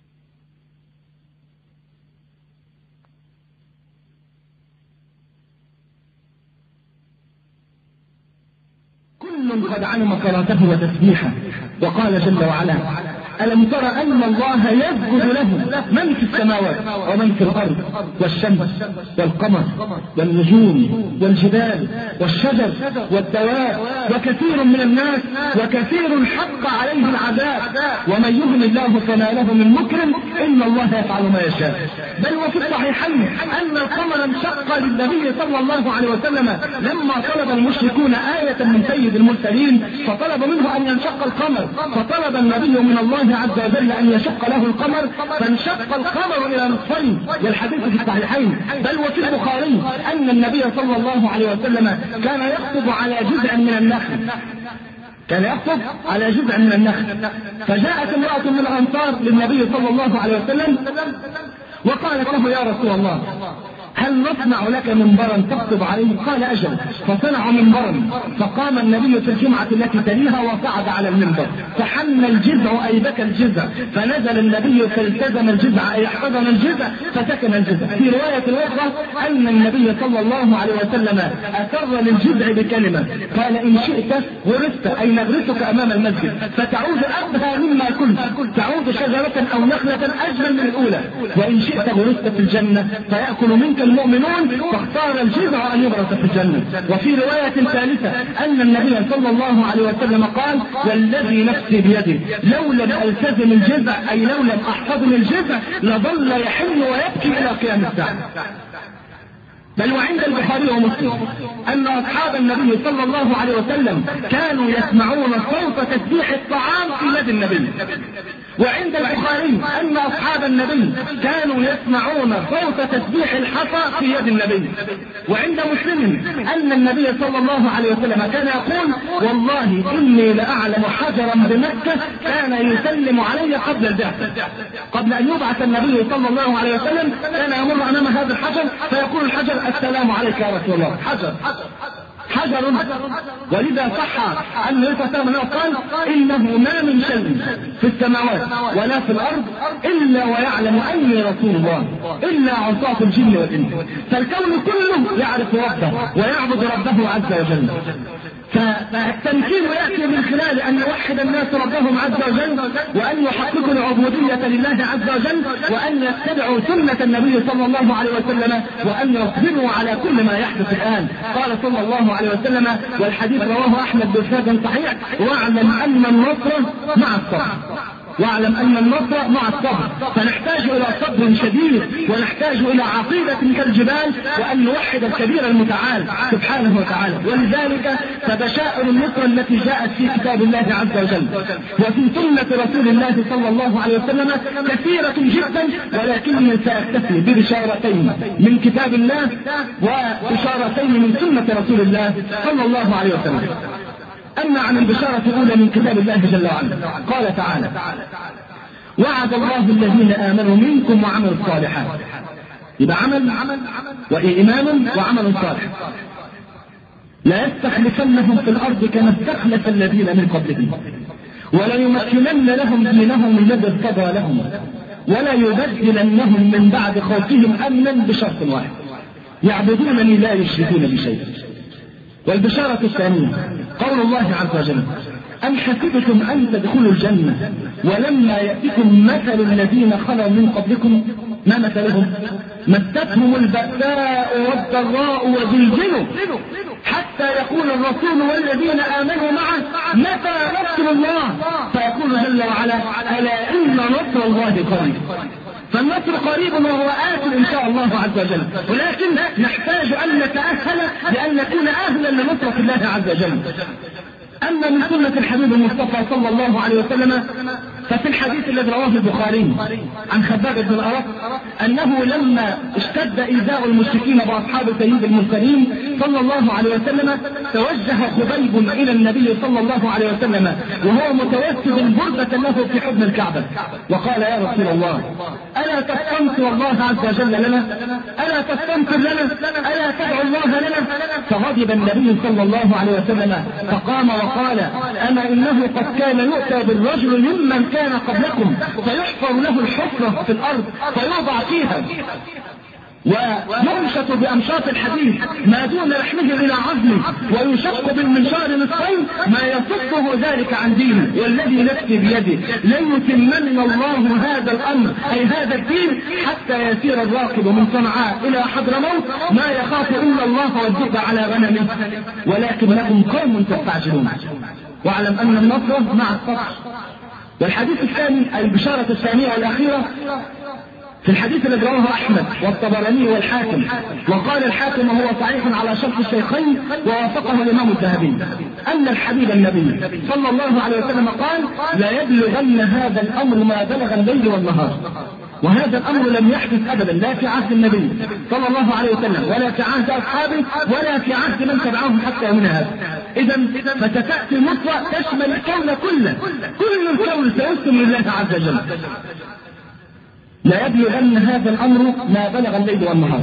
كل قد علم صلاته وتسبيحه. وقال جل وعلا: ألم تر أن الله يسجد له من في السماوات ومن في الأرض والشمس والقمر والنجوم والجبال والشجر والدواب وكثير من الناس وكثير حق عليه العذاب ومن يهن الله فما له من مكرم إن الله يفعل ما يشاء. بل وفي الصحيحين أن القمر انشق للنبي صلى الله عليه وسلم لما طلب المشركون آية من سيد المرسلين فطلب منه أن ينشق القمر، فطلب النبي من الله عز وجل أن يشق له القمر فانشق القمر إلى نصفين. والحديث في الصحيحين بل وفي البخاري أن النبي صلى الله عليه وسلم كان يخطب على جذع من النخل كان يخطب على جذع من النخل فجاءت امرأة من الأنصار للنبي صلى الله عليه وسلم وقالت له: يا رسول الله، هل نصنع لك منبرا تخطب عليه؟ قال: أجل. فصنعوا منبرا فقام النبي في الجمعة التي تليها وصعد على المنبر فحن الجذع أي بكى الجذع فنزل النبي فالتزم الجذع أي احتضن الجذع فسكن الجذع. في رواية أخرى أن النبي صلى الله عليه وسلم أسر للجذع بكلمة قال: إن شئت غرست أي نغرسك أمام المسجد فتعود أبهى مما كنت، تعود شجرة أو نخلة أجمل من الأولى، وإن شئت غرست في الجنة فيأكل منك المؤمنون فاختار الجذع أن يغرس في الجنة. وفي رواية ثالثة أن النبي صلى الله عليه وسلم قال: والذي نفسي بيده لو لم ألتزم الجذع أي لو لم أحتضن الجذع لظل يحن ويبكي إلى قيام الساعة. بل وعند البخاري ومسلم أن أصحاب النبي صلى الله عليه وسلم كانوا يسمعون صوت تسبيح الطعام في يد النبي. وعند البخاري أن أصحاب النبي كانوا يسمعون صوت تسبيح الحصى في يد النبي. وعند مسلم أن النبي صلى الله عليه وسلم كان يقول: والله إني لأعلم حجرا بمكة كان يسلم علي قبل البعثة. قبل أن يبعث النبي صلى الله عليه وسلم كان يمر أمام هذا الحجر فيقول الحجر: السلام عليك يا رسول الله. حجر حجر. ولذا صح أن النبي صلى الله عليه وسلم قال: إنه ما من شيء في السماوات ولا في الأرض إلا ويعلم أني رسول الله إلا عصاة الجن والإنس. فالكون كله يعرف ربه ويعبد ربه عز وجل. فالتمكين يأتي من خلال أن يوحد الناس ربهم عز وجل وأن يحققوا العبودية لله عز وجل وأن يتبعوا سنة النبي صلى الله عليه وسلم وأن يصبروا على كل ما يحدث الآن. قال صلى الله عليه وسلم والحديث رواه أحمد بإسناد صحيح: واعلم أن النصر مع الصبر. واعلم أن النصر مع الصبر. فنحتاج إلى صبر شديد ونحتاج إلى عقيدة كالجبال وأن نوحد الكبير المتعال سبحانه وتعالى. ولذلك فبشائر النصر التي جاءت في كتاب الله عز وجل وفي سنة رسول الله صلى الله عليه وسلم كثيرة جدا، ولكني سأكتفي ببشارتين من كتاب الله وبشارتين من سنة رسول الله صلى الله عليه وسلم. أما عن البشارة الأولى من كتاب الله جل وعلا قال تعالى: وعد الله الذين آمنوا منكم وعملوا الصالحات. يبقى عمل وإيمان وعمل صالح. لا يستخلفنهم في الأرض كما استخلف الذين من قبلهم وليمكنن لهم دينهم الذي ارتضى لهم ولا يبدلنهم من بعد خوفهم أمنا بشرط واحد: يعبدونني لا يشركون بشيء. والبشارة الثانية قول الله عز وجل: أم حسبتم أن تدخلوا الجنة ولما يأتكم مثل الذين خلوا من قبلكم. ما مثلهم؟ مستهم البأساء والضراء وزلزلوا حتى يقول الرسول والذين آمنوا معه متى نصر الله، فيقول جل وعلا: ألا إن نصر الله قريب. فالنصر قريب وهو آت إن شاء الله عز وجل، ولكن نحتاج أن نتأهل لأن نكون أهلا لنصرة الله عز وجل. أما من سنة الحبيب المصطفى صلى الله عليه وسلم ففي الحديث الذي رواه البخاري عن خباب بن الأرق أنه لما اشتد إيذاء المشركين بأصحاب سيد المرسلين صلى الله عليه وسلم توجه خبيب إلى النبي صلى الله عليه وسلم وهو متوسد بردة له في حضن الكعبة وقال: يا رسول الله، ألا تستنصر الله عز وجل لنا؟ ألا تستنصر لنا؟ ألا تدعو الله لنا؟ فغضب النبي صلى الله عليه وسلم فقام وقال: أما إنه قد كان يؤتى بالرجل ممن كان قبلكم فيحفر له الحفرة في الأرض فيوضع فيها ويمشط بأمشاط الحديد ما دون لحمه إلى عظمه ويشق بالمنشار نصفين ما يصده ذلك عن دينه، والذي نفسي بيده لن يتمن الله هذا الأمر أي هذا الدين حتى يسير الراكب من صنعاء إلى حضرموت ما يخاف إلا الله والذئب على غنمه، ولكنكم قوم تستعجلون. واعلم أن النصر مع الصبر. والحديث الثاني البشارة الثانية والأخيرة في الحديث الذي رواه أحمد والطبراني والحاكم، وقال الحاكم وهو صحيح على شرط الشيخين ووافقه الإمام الذهبي، أن الحبيب النبي صلى الله عليه وسلم قال: لا يبلغن هذا الأمر ما بلغ الليل والنهار. وهذا الأمر لم يحدث أبدا لا في عهد النبي صلى الله عليه وسلم ولا في عهد أصحابه ولا في عهد من تبعهم حتى هنا هذا. إذا فتتأتي النصرة تشمل الكون كله، كل الكون سيسلم لله عز وجل. لا يبلغن هذا الأمر ما بلغ الليل والنهار،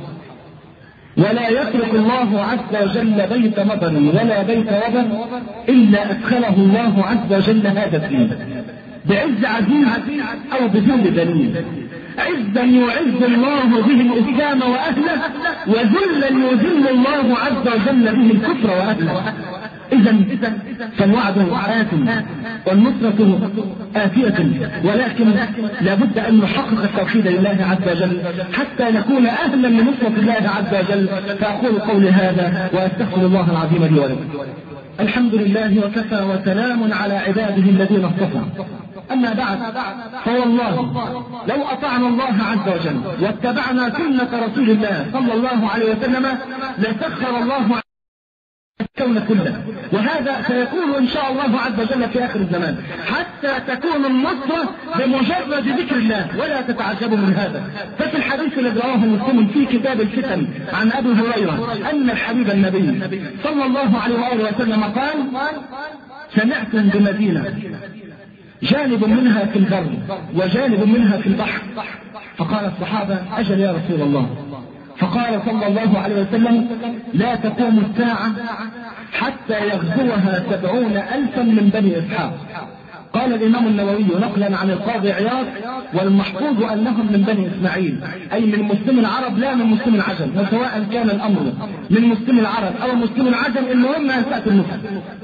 ولا يترك الله عز وجل بيت مطر ولا بيت وبر إلا أدخله الله عز وجل هذا الدين بعز عزيز أو بذل ذليل، عزا يعز الله به الإسلام وأهله، وذلا يذل الله عز وجل به الكفر وأهله. إذا فالوعد آت والنصرة آتية، ولكن لابد أن نحقق التوحيد لله عز وجل حتى نكون أهلا لنصرة الله عز وجل. فأقول قولي هذا وأستغفر الله العظيم لي ولكم. الحمد لله وكفى وسلام على عباده الذين اصطفى. أما بعد، فوالله لو أطعنا الله عز وجل واتبعنا سنة رسول الله صلى الله عليه وسلم لسخر الله الكون كله، وهذا سيكون إن شاء الله عز وجل في آخر الزمان، حتى تكون النصرة بمجرد ذكر الله. ولا تتعجبوا من هذا، ففي الحديث الذي رواه مسلم في كتاب الفتن عن أبي هريرة أن الحبيب النبي صلى الله عليه وآله وسلم قال: سمعتم بمدينة جانب منها في البر وجانب منها في البحر. فقال الصحابة: أجل يا رسول الله. فقال صلى الله عليه وسلم: لا تقوم الساعة حتى يغزوها سبعون ألفا من بني إسحاق. قال الإمام النووي نقلا عن القاضي عياض: والمحفوظ أنهم من بني إسماعيل، أي من مسلم العرب لا من مسلم العجم، وسواء كان الأمر من مسلم العرب أو مسلم العجم المهم أن تأتي النصر.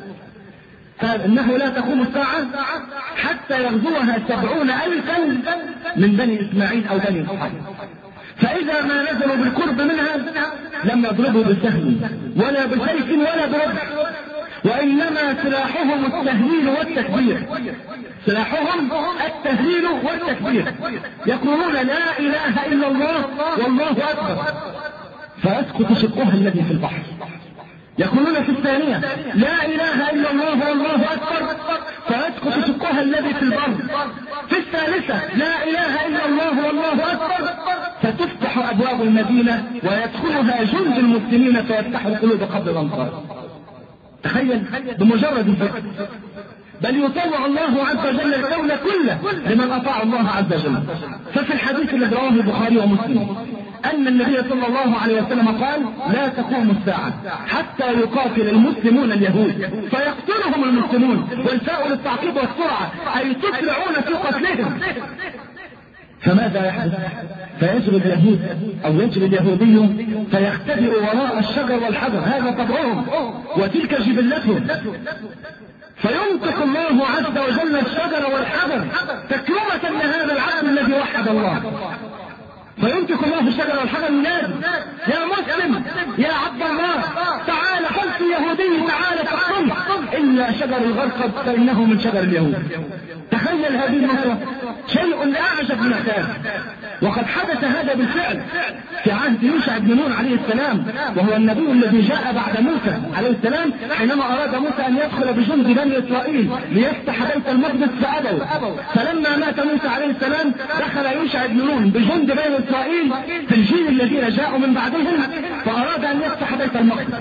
قال إنه لا تقوم الساعة حتى يغزوها سبعون ألفا من بني إسماعيل أو بني إسحاق، فإذا ما نزلوا بالقرب منها لم يضربوا بالسهم ولا بسيف ولا برمح، وإنما سلاحهم التهليل والتكبير، سلاحهم التهليل والتكبير، يقولون لا إله إلا الله والله أكبر، فيسقط شقها الذي في البحر. يقولون في الثانية لا إله إلا الله والله أكبر، فيسقط شقها الذي في البر. في الثالثة لا إله إلا الله والله أكبر، فتفتح أبواب المدينة ويدخلها جند المسلمين فيفتح القلوب قبل الأمطار. تخيل بمجرد الذكر. بل يطوع الله عز وجل الكون كله لمن أطاع الله عز وجل. ففي الحديث الذي رواه البخاري ومسلم أن النبي صلى الله عليه وسلم قال: لا تقوم الساعة حتى يقاتل المسلمون اليهود فيقتلهم المسلمون، والفاء للتعقيب والسرعة أي تسرعون في قتلهم. فماذا يحدث؟ فيجري اليهود أو يجري اليهودي فيختبئ وراء الشجر والحجر، هذا طبعهم وتلك جبلتهم، فينطق الله عز وجل الشجر والحجر تكرمة لهذا العبد الذي وحد الله. فينطق الله الشجر والحجر ينادي: يا مسلم يا عبد الله تعال، قلت يهودي تعال تقتل، إلا شجر الغرقد فإنه من شجر اليهود. تخيل تخيل هذه النصرة، شيء لا أعجب من هذا. وقد حدث هذا بالفعل في عهد يوشع بن نون عليه السلام، وهو النبي الذي جاء بعد موسى عليه السلام، حينما أراد موسى أن يدخل بجند بني إسرائيل ليفتح بيت المقدس فأبوا. فلما مات موسى عليه السلام دخل يوشع بن نون بجند بني إسرائيل في الجيل الذين جاءوا من بعدهم، فأراد أن يفتح بيت المقدس.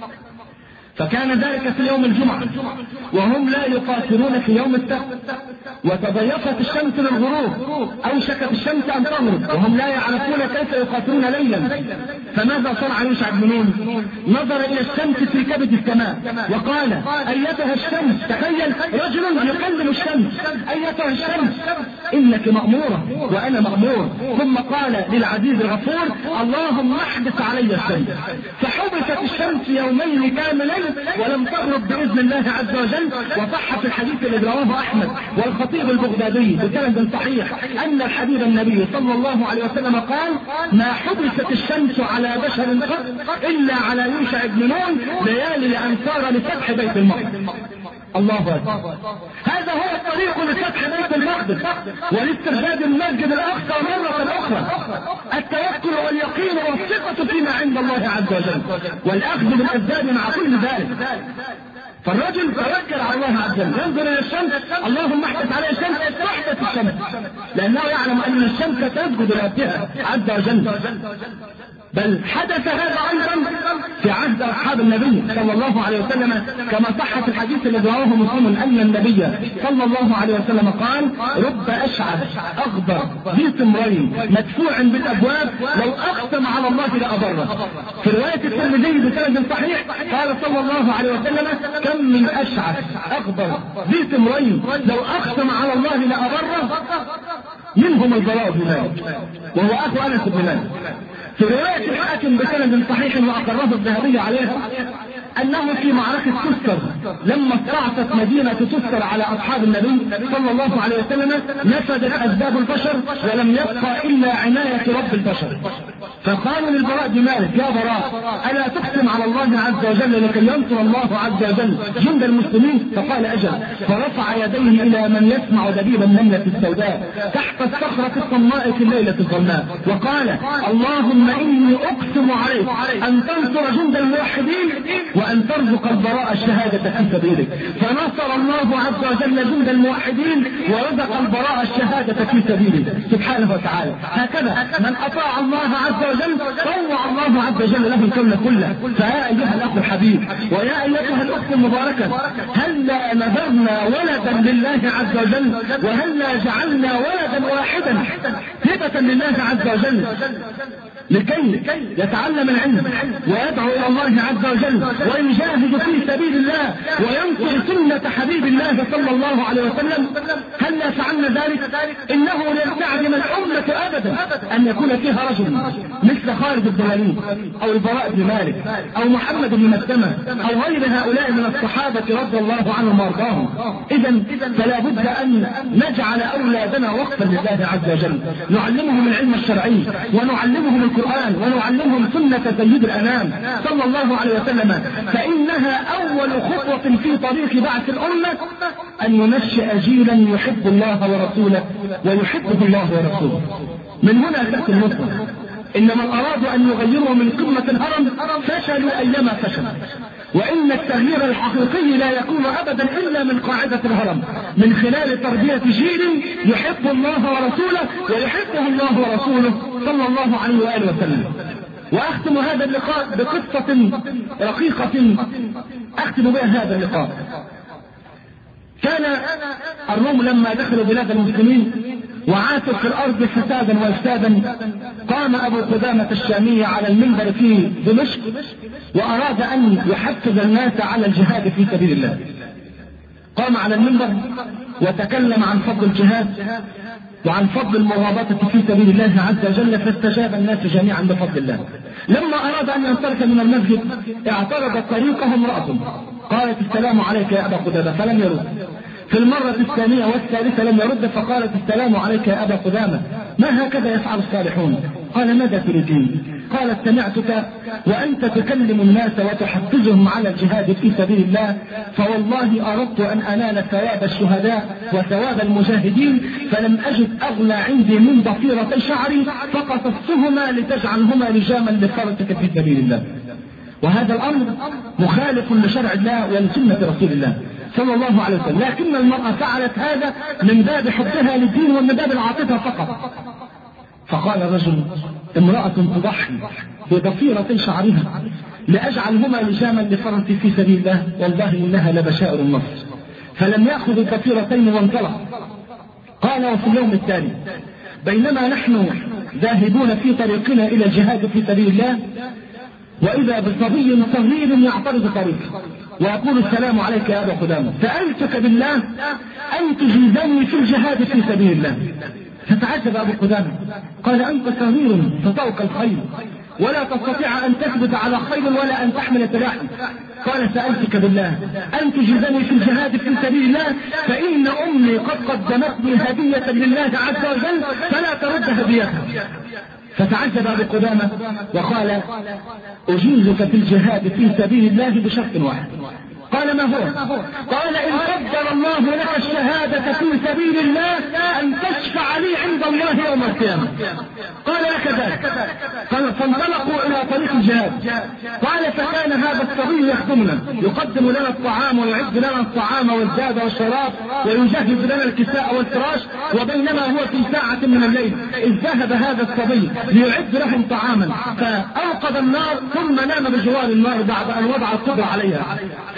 فكان ذلك في يوم الجمعة وهم لا يقاتلون في يوم السبت، وتضيقت الشمس للغروب، أوشكت الشمس أن تغرب وهم لا يعرفون كيف يقاتلون ليلا. فماذا صنع يوشع بن نون؟ نظر إلى الشمس في كبد السماء وقال: أيتها الشمس، تخيل رجل يكلم الشمس، أيتها الشمس إنك مأمورة وأنا مأمور. ثم قال للعزيز الغفور: اللهم احبس علي الشمس. فحبست الشمس يومين كاملين ولم تغرب بإذن الله عز وجل. وصح في الحديث الذي رواه أحمد والخطيب البغدادي بسند صحيح أن الحبيب النبي صلى الله عليه وسلم قال: ما حبست الشمس على بشر قط إلا على يوشع بن نون ليالي الأنصار لفتح بيت المقدس. الله أكبر. هذا هو الطريق لفتح بيت المقدس ولاسترداد المسجد الأقصى مرة أخرى. التوكل واليقين والثقة فيما عند الله عز وجل والأخذ بالأسباب مع كل ذلك. فالرجل توكل على الله عز وجل، ينظر إلى الشمس: اللهم احبس عليه الشمس، تحبس الشمس، لأنه يعلم أن الشمس تسجد لربها عز وجل. بل حدث هذا أيضا في عهد أصحاب النبي صلى الله عليه وسلم، كما صح في الحديث الذي رواه مسلم أن النبي صلى الله عليه وسلم قال: رب أشعث أغبر ذي ثمرين مدفوع بالأبواب لو أقسم على الله لأبره. في رواية الترمذي بسند صحيح قال صلى الله عليه وسلم: كم من أشعث أغبر ذي ثمرين لو أقسم على الله لأبره، منهم البراء بن مالك وهو أخو أنس بن مالك. في رواية الحاكم بسند صحيح وأقره الذهبي عليه أنه في معركة تستر لما استعصت مدينة تستر على أصحاب النبي صلى الله عليه وسلم نفذت أسباب البشر ولم يبقى إلا عناية رب البشر. فقالوا للبراء بن مالك: يا براء، ألا تقسم على الله عز وجل لكي ينصر الله عز وجل جند المسلمين؟ فقال: أجل. فرفع يديه إلى من يسمع دبيب النملة السوداء تحت الصخرة الصماء في الليلة الظلماء وقال: اللهم إني أقسم عليك أن تنصر جند الموحدين وأن ترزق البراء الشهادة في سبيلك. فنصر الله عز وجل جند الموحدين ورزق البراء الشهادة في سبيله سبحانه وتعالى. هكذا من أطاع الله عز وجل طوع الله عز وجل له الكون كله. فيا أيها الأخ الحبيب ويا أيتها الأخت المباركة، هلا نذرنا ولدا لله عز وجل، وهلا جعلنا ولدا واحدا هبة لله عز وجل لكي يتعلم العلم ويدعو إلى الله عز وجل ويجاهد في سبيل الله وينصر سنة حبيب الله صلى الله عليه وسلم. هل لا فعلنا ذلك؟ إنه لن تعدم الأمة أبدا أن يكون فيها رجل مثل خالد بن الوليد أو البراء بن مالك أو محمد بن مسلمة أو غير هؤلاء من الصحابة رضي الله عنهم وارضاهم. إذن فلا بد أن نجعل أولادنا وقفا لله عز وجل، نعلمهم العلم الشرعي ونعلمهم القرآن ونعلمهم سنة سيد الأنام صلى الله عليه وسلم، فإنها أول خطوة في طريق بعث الأمة أن ينشئ جيلا يحب الله ورسوله ويحبه الله ورسوله. من هنا تأتي النصرة. إن من أرادوا أن يغيروا من قمة الهرم فشلوا أيما فشل، وإن التغيير الحقيقي لا يكون أبدا إلا من قاعدة الهرم، من خلال تربية جيل يحب الله ورسوله ويحبه الله ورسوله صلى الله عليه وآله وسلم. وأختم هذا اللقاء بقصة رقيقة أختم بها هذا اللقاء. كان الروم لما دخلوا بلاد المسلمين وعاشوا في الأرض فسادا وإفسادا، قام أبو قدامة الشامي على المنبر في دمشق وأراد أن يحفز الناس على الجهاد في سبيل الله. قام على المنبر وتكلم عن فضل الجهاد وعن فضل المرابطة في سبيل الله عز وجل، فاستجاب الناس جميعا بفضل الله. لما أراد أن ينصرف من المسجد اعترضت طريقه امرأة قالت: السلام عليك يا أبا قدامة، فلم يرد. في المرة الثانية والثالثة لم يرد، فقالت: السلام عليك يا أبا قدامة، ما هكذا يفعل الصالحون؟ قال: ماذا تريدين؟ قالت سمعتك وأنت تكلم الناس وتحفزهم على الجهاد في سبيل الله، فوالله أردت أن أنال ثواب الشهداء وثواب المجاهدين، فلم أجد أغلى عندي من ضفيرتي شعري فقصصتهما لتجعلهما لجاما لفرسك في سبيل الله. وهذا الأمر مخالف لشرع الله ولسنة رسول الله صلى الله عليه وسلم، لكن المرأة فعلت هذا من باب حبها للدين ومن باب العاطفة فقط. فقال الرجل: امرأة تضحي بضفيرتي شعرها لأجعلهما لجاما لفرسي في سبيل الله، والله إنها لبشائر النصر. فلم يأخذ الضفيرتين وانطلق. قال: وفي اليوم التالي بينما نحن ذاهبون في طريقنا إلى الجهاد في سبيل الله، وإذا بصبي صغير يعترض طريقه ويقول: السلام عليك يا أبا قدامة، سألتك بالله أن تجيزني في الجهاد في سبيل الله. فتعجب أبو قدامة، قال: أنت صغير تطوق الخيل ولا تستطيع أن تثبت على خيل ولا أن تحمل سلاحا. قال: سألتك بالله أن تجيزني في الجهاد في سبيل الله، فإن أمي قد قدمتني هدية لله عز وجل فلا ترد هديتها. فتعجب أبو قدامة وقال: أجيزك في الجهاد في سبيل الله بشرط واحد. قال: ما هو؟ قال: إن قدر الله لك الشهادة في سبيل الله أن تشفع لي عند الله يوم القيامة. قال: كذلك. قال: فانطلقوا إلى طريق الجهاد. قال: فكان هذا الصبي يخدمنا، يقدم لنا الطعام ويعد لنا الطعام والزاد والشراب ويجهز لنا الكساء والفراش، وبينما هو في ساعة من الليل إذ ذهب هذا الصبي ليعد لهم طعاما فأوقد النار ثم نام بجوار النار بعد أن وضع القدر عليها.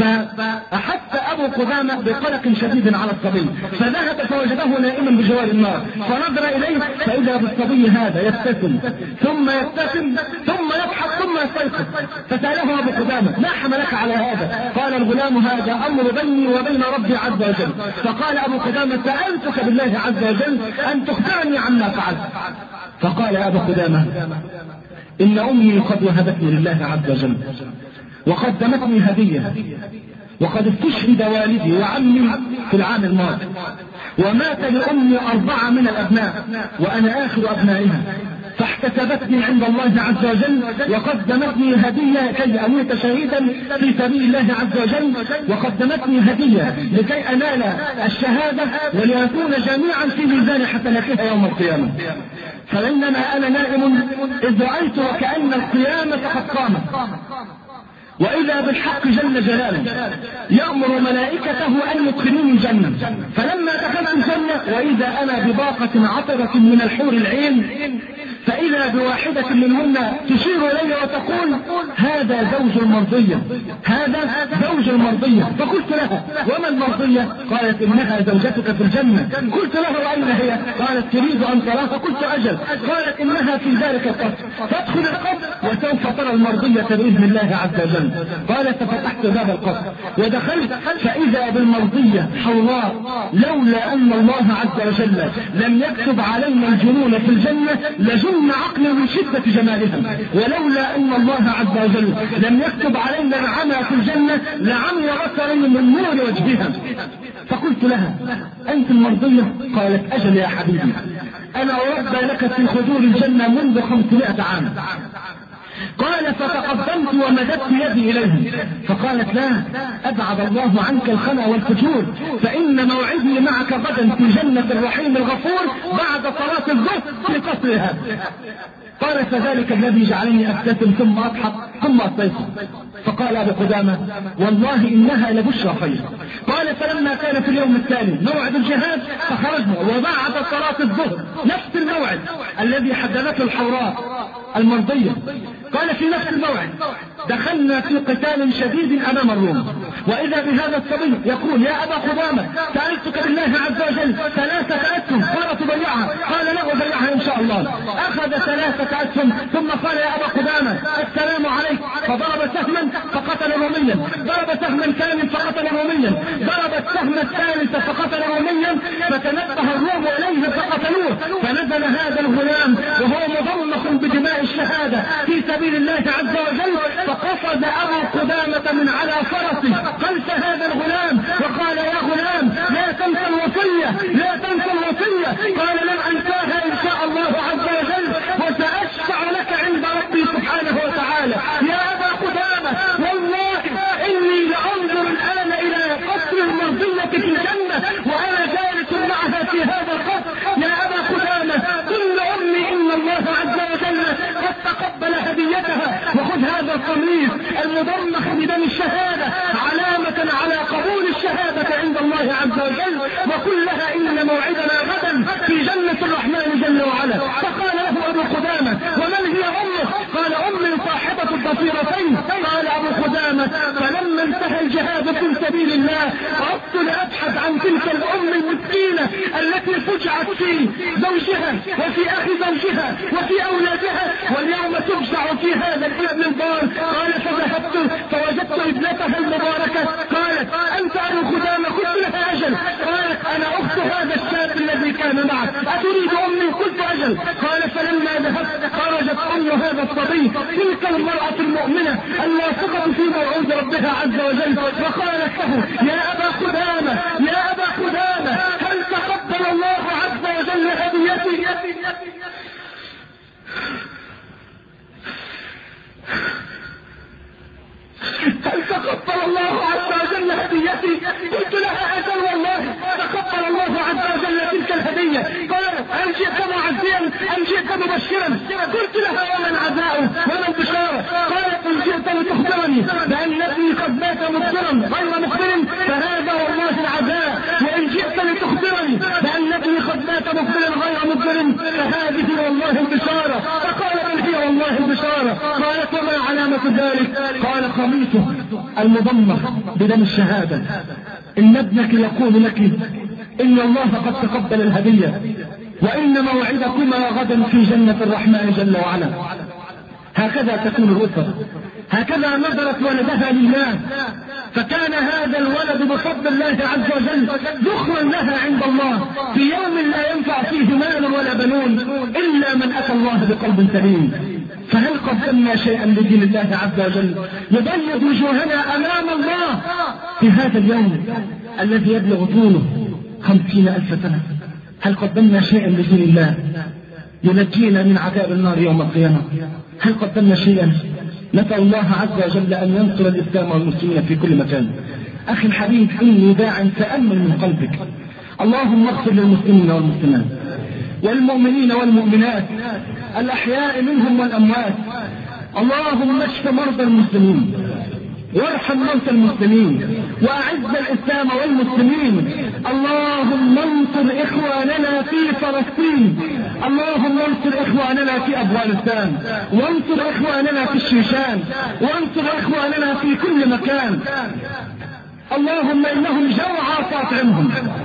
فأحس أبو قدامة بقلق شديد على الصبي، فذهب فوجده نائما بجوار النار، فنظر إليه فإذا بالصبي هذا يبتسم ثم يبتسم ثم يضحك ثم يستيقظ. فسأله أبو قدامة: ما حملك على هذا؟ قال: الغلام هذا أمر بيني وبين ربي عز وجل. فقال أبو قدامة: سألتك بالله عز وجل أن تخبرني عما فعلت. فقال أبو قدامة: إن أمي قد وهبتني لله عز وجل وقدمتني هدية، وقد استشهد والدي وعمي في العام الماضي، ومات لأمي أربعة من الأبناء وأنا آخر أبنائها، فاحتسبتني عند الله عز وجل وقدمتني هدية كي أموت شهيدا في سبيل الله عز وجل، وقدمتني هدية لكي أنال الشهادة وليكون جميعا في ميزان حسناتها يوم القيامة. فبينما أنا نائم إذ رأيت وكأن القيامة قد قامت، وإذا بالحق جل جلاله يأمر ملائكته أن يدخلوني الجنة. فلما دخلت الجنة وإذا أنا بباقة عطرة من الحور العين، فإذا بواحدة منهن تشير إلي وتقول: هذا زوج المرضية، هذا زوج المرضية. فقلت لها: وما المرضية؟ قالت: إنها زوجتك في الجنة. قلت لها: وأين هي؟ قالت: تريد أن تراها؟ قلت: أجل. قالت: إنها في ذلك القصر، فادخل القصر وسوف ترى المرضية بإذن الله عز وجل. قالت: ففتحت باب القصر ودخلت فإذا بالمرضية حوراء، لولا أن الله عز وجل لم يكتب علينا الجنون في الجنة لجن عقل من شدة جمالها، ولولا أن الله عز وجل لم يكتب علينا العمى في الجنة لعمي بصري من نور وجهها. فقلت لها: أنت المرضية؟ قالت: أجل يا حبيبي، أنا أربى لك في خدور الجنة منذ خمسمائة عام. قال: فتقدمت ومددت يدي إليه، فقالت: لا، أبعد الله عنك الخنا والفجور، فإن موعدي معك غدا في جنة الرحيم الغفور بعد صلاة الظهر في قصرها. قال: فذلك الذي جعلني أبتسم ثم أضحك ثم أستيقظ. فقال أبو قدامة: والله إنها لبشرى خير. قال: فلما كان في اليوم التالي موعد الجهاد فخرجنا وبعد صلاة الظهر نفس الموعد الذي حددته الحوراء المرضية. قال: في نفس الموعد دخلنا في قتال شديد أمام الروم، وإذا بهذا الصبي يقول: يا أبا قدامة، سألتك بالله عز وجل ثلاثة أسهم، قال: تضيعها؟ قال: لا أضيعها إن شاء الله. أخذ ثلاثة أسهم ثم قال: يا أبا قدامة، السلام عليك. فضرب سهما فقتل روميا، ضرب سهما ثانيا فقتل روميا، ضرب السهم الثالث فقتل روميا، فتنبه الروم إليه فقتلوه. فنزل هذا الغلام وهو مضمخ بدماء الشهادة في سبيل الله عز وجل، فقفز أبو قدامة من على فرسه خلف هذا الغلام وقال: يا غلام، لا تنسى الوصية، لا تنسى الوصية. قال: لن أنساها إن شاء الله عز وجل، وسأشفع لك عند ربي سبحانه قد تقبل هديتها. وخذ هذا القميص المضمخ بدم الشهادة علامة على قبول الشهادة عند الله عز وجل، وقل لها إن موعدنا غدا في جنة الرحمن جل وعلا. فقال له أبو قدامة ومن هي أمك؟ قال أمي صاحبة الضفيرتين. قال أبو قدامة فلما انتهى الجهاد في سبيل الله أردت لأبحث عن تلك الأم المسكينة التي فجعت في زوجها وفي أخي زوجها وفي أولادها، واليوم تفجع في هذا الابن البار. قال فذهبت فوجدت ابنتها المباركة. قالت أنت أبو قدامة؟ قلت لها أجل. قالت أنا أخت هذا الشاب الذي كان معك، أتريد أمي؟ قلت أجل. قال فلما ذهبت خرجت أم هذا الصبي تلك المرأة المؤمنة الواثقة في موعود ربها عز وجل، وقالت له يا أبا قدامة يا أبا قدامة هل تقبل الله عز وجل هديتي؟ هل تقبل الله عز وجل هديتي؟ قلت لها أجل والله تقبل الله عز وجل تلك الهدية. قالت أم جئت معزيا أم جئت مبشرا؟ قلت لها ومن عزاؤه ومن بشارة؟ قالت أم جئت لتخبرني بأن ابني قد مات مبصرا غير مخبر فهذا والله العزاء، وإن جئت لتخبرني بأن ابني قد مات مبصرا غير مخبر فهذه والله البشارة. فقال بل هي والله البشارة. قالت وما علامة ذلك؟ قال قميصه المضمخ بدم الشهادة. إن ابنك يقول لك إن الله قد تقبل الهدية وإن موعدكما غدا في جنة الرحمن جل وعلا. هكذا تكون الأسرة، هكذا نظرت ولدها لله، فكان هذا الولد بفضل الله عز وجل ذخرا لها عند الله في يوم لا ينفع فيه مال ولا بنون إلا من أتى الله بقلب سليم. فهل قدمنا شيئا لدين الله عز وجل يبيض وجوهنا أمام الله في هذا اليوم الذي يبلغ طوله خمسين ألف سنة؟ هل قدمنا شيئا لدين الله ينجينا من عذاب النار يوم القيامة؟ هل قدمنا شيئا؟ نسأل الله عز وجل أن ينصر الإسلام والمسلمين في كل مكان. أخي الحبيب إني داع تأمل من قلبك. اللهم اغفر للمسلمين والمسلمات والمؤمنين والمؤمنات الأحياء منهم والأموات. اللهم اشف مرضى المسلمين وارحم موتى المسلمين وأعز الإسلام والمسلمين. اللهم انصر إخواننا في فلسطين، اللهم انصر إخواننا في أفغانستان، وانصر إخواننا في الشيشان، وانصر إخواننا في كل مكان. اللهم إنهم جوعى فاطعمهم،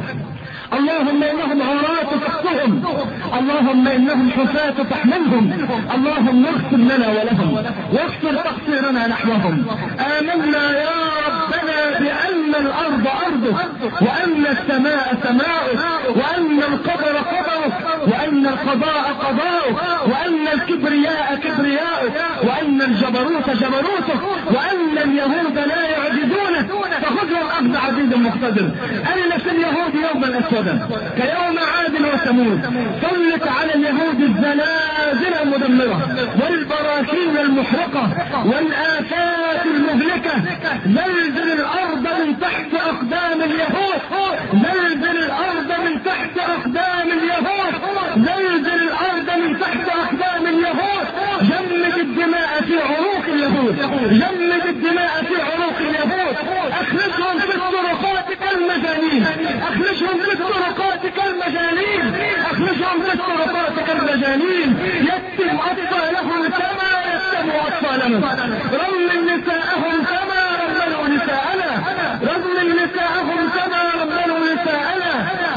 اللهم إنهم عراة فاقصهم، اللهم إنهم حفاة فاحملهم. اللهم اغفر لنا ولهم واغفر تقصيرنا نحوهم. آمنا يا ربنا بأن الأرض أرضك وأن السماء سماؤك وأن القدر قدرك وأن القضاء قضاؤك وأن الكبرياء كبرياؤك وأن الجبروت جبروتك وأن اليهود لا يعجزونك فخذهم أخذ عزيز مقتدر. أرنا في اليهود يوما أسودا كيوم عاد وثمود، سلط على اليهود الزلازل المدمرة والبراكين المحرقة والآفات المهلكة. زلزل الأرض من تحت أقدام اليهود، زلزل الأرض من تحت أقدام اليهود، زلزل الأرض من تحت أقدام اليهود. جمد الدماء في عروق اليهود، جمد الدماء في عروق اليهود. أخرجهم في الطرقات كالمجانين، أخرجهم في الطرقات كالمجانين، أخرجهم في الطرقات كالمجانين. يتم أطفالهم كما يتم أطفالنا، رمل نساءهم كما رملوا نساءنا، رمل نساءهم كما رملوا نساءنا.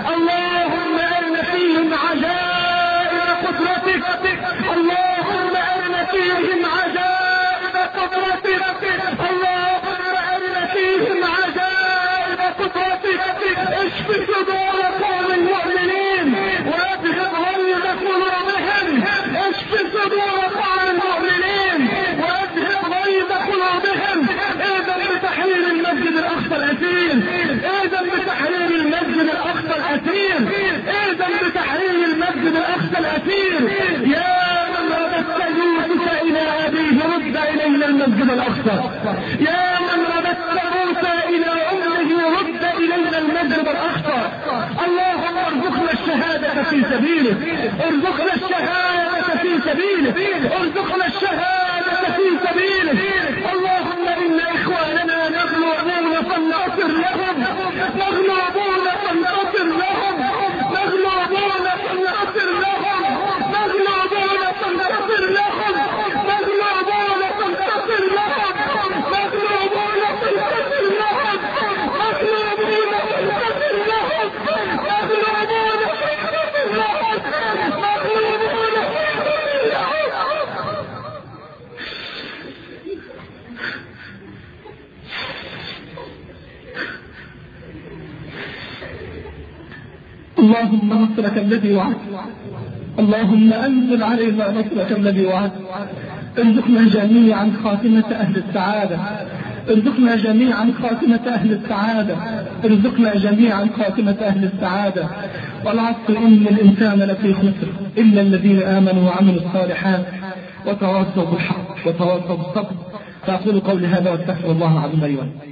اللهم أرنا فيهم عجائب قدرتك، اللهم أرنا فيهم عجائب قدرتك، اللهم أرنا فيهم عجائب قدرتك. اشف صدور قوم المؤمنين واذهب غيظ قلوبهم، اشف صدور قوم المؤمنين واذهب غيظ قلوبهم. اذن بتحرير المسجد الاقصى الاسير، اذن بتحرير المسجد الاقصى الاسير، اذن بتحرير المسجد الاقصى الاسير. يا من رددت يوسف الى ابيه رد الينا المسجد الاقصى، يا من رددت موسى الى امه رد الينا المسجد الاقصى. اللهم ارزقنا الشهادة في سبيلك، ارزقنا الشهادة في سبيلك، ارزقنا اللهم نصرك الذي وعدت، اللهم أنزل علينا نصرك الذي وعدت. ارزقنا جميعا خاتمة أهل السعادة، ارزقنا جميعا خاتمة أهل السعادة، ارزقنا جميعا خاتمة أهل السعادة. والعصر إن الإنسان لفي خسر إلا الذين آمنوا وعملوا الصالحات وتواصوا بالحق وتواصوا بالصبر. فأقول قولي هذا واستغفر الله العظيم لي ولكم.